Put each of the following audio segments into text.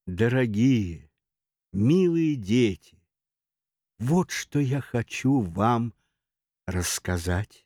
Дорогие, милые дети, вот что я хочу вам рассказать.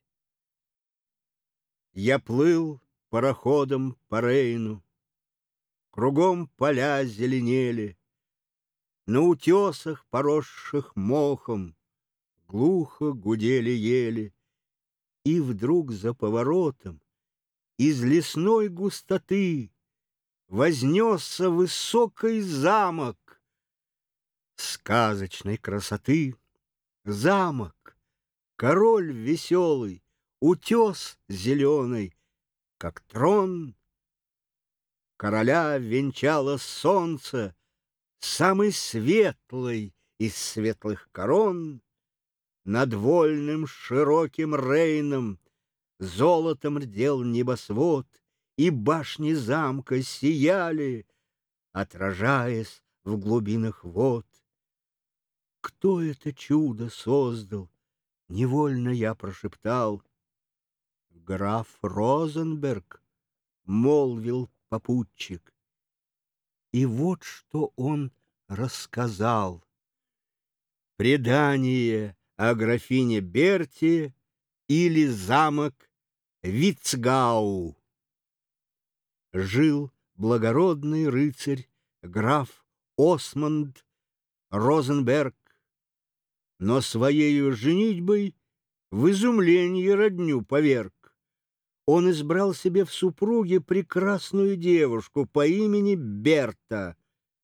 Я плыл пароходом по Рейну, кругом поля зеленели, на утесах, поросших мохом, глухо гудели ели, и вдруг за поворотом из лесной густоты вознесся высокий замок сказочной красоты. Замок, король веселый, утес зеленый, как трон короля венчало солнце, самый светлый из светлых корон. Над вольным широким Рейном золотом рдел небосвод, и башни замка сияли, отражаясь в глубинах вод. Кто это чудо создал? Невольно я прошептал. Граф Розенберг, молвил попутчик. И вот что он рассказал. Предание о графине Берте или замок Вицгау. Жил благородный рыцарь граф Осмонд Розенберг, но своею женитьбой в изумлении родню поверг. Он избрал себе в супруге прекрасную девушку по имени Берта.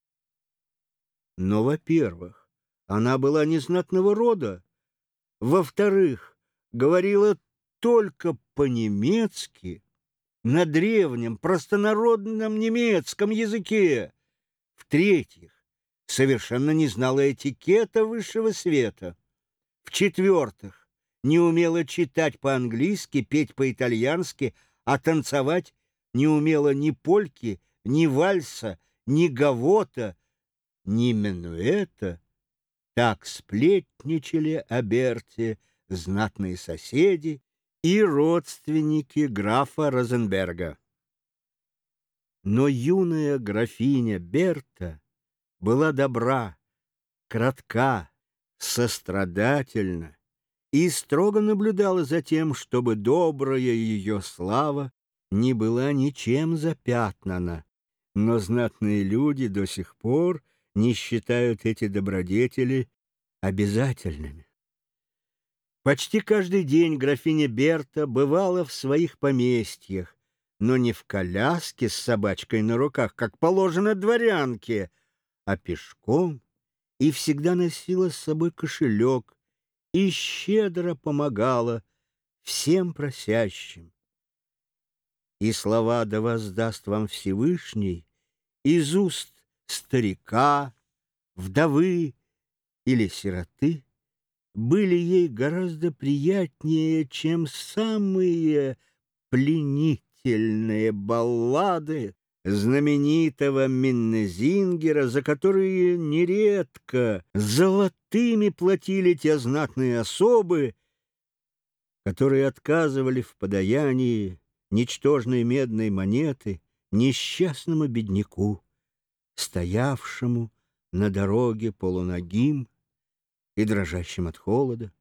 Но, во-первых, она была незнатного рода, во-вторых, говорила только по-немецки, на древнем простонародном немецком языке, в-третьих, совершенно не знала этикета высшего света, в-четвертых, не умела читать по-английски, петь по-итальянски, а танцевать не умела ни польки, ни вальса, ни гавота, ни минуэта. Так сплетничали о Берте знатные соседи и родственники графа Розенберга. Но юная графиня Берта была добра, кратка, сострадательна и строго наблюдала за тем, чтобы добрая ее слава не была ничем запятнана. Но знатные люди до сих пор не считают эти добродетели обязательными. Почти каждый день графиня Берта бывала в своих поместьях, но не в коляске с собачкой на руках, как положено дворянке, а пешком, и всегда носила с собой кошелек и щедро помогала всем просящим. И слова «Да воздаст вам Всевышний» из уст старика, вдовы или сироты были ей гораздо приятнее, чем самые пленительные баллады знаменитого Миннезингера, за которые нередко золотыми платили те знатные особы, которые отказывали в подаянии ничтожной медной монеты несчастному бедняку, стоявшему на дороге полуногим и дрожащим от холода.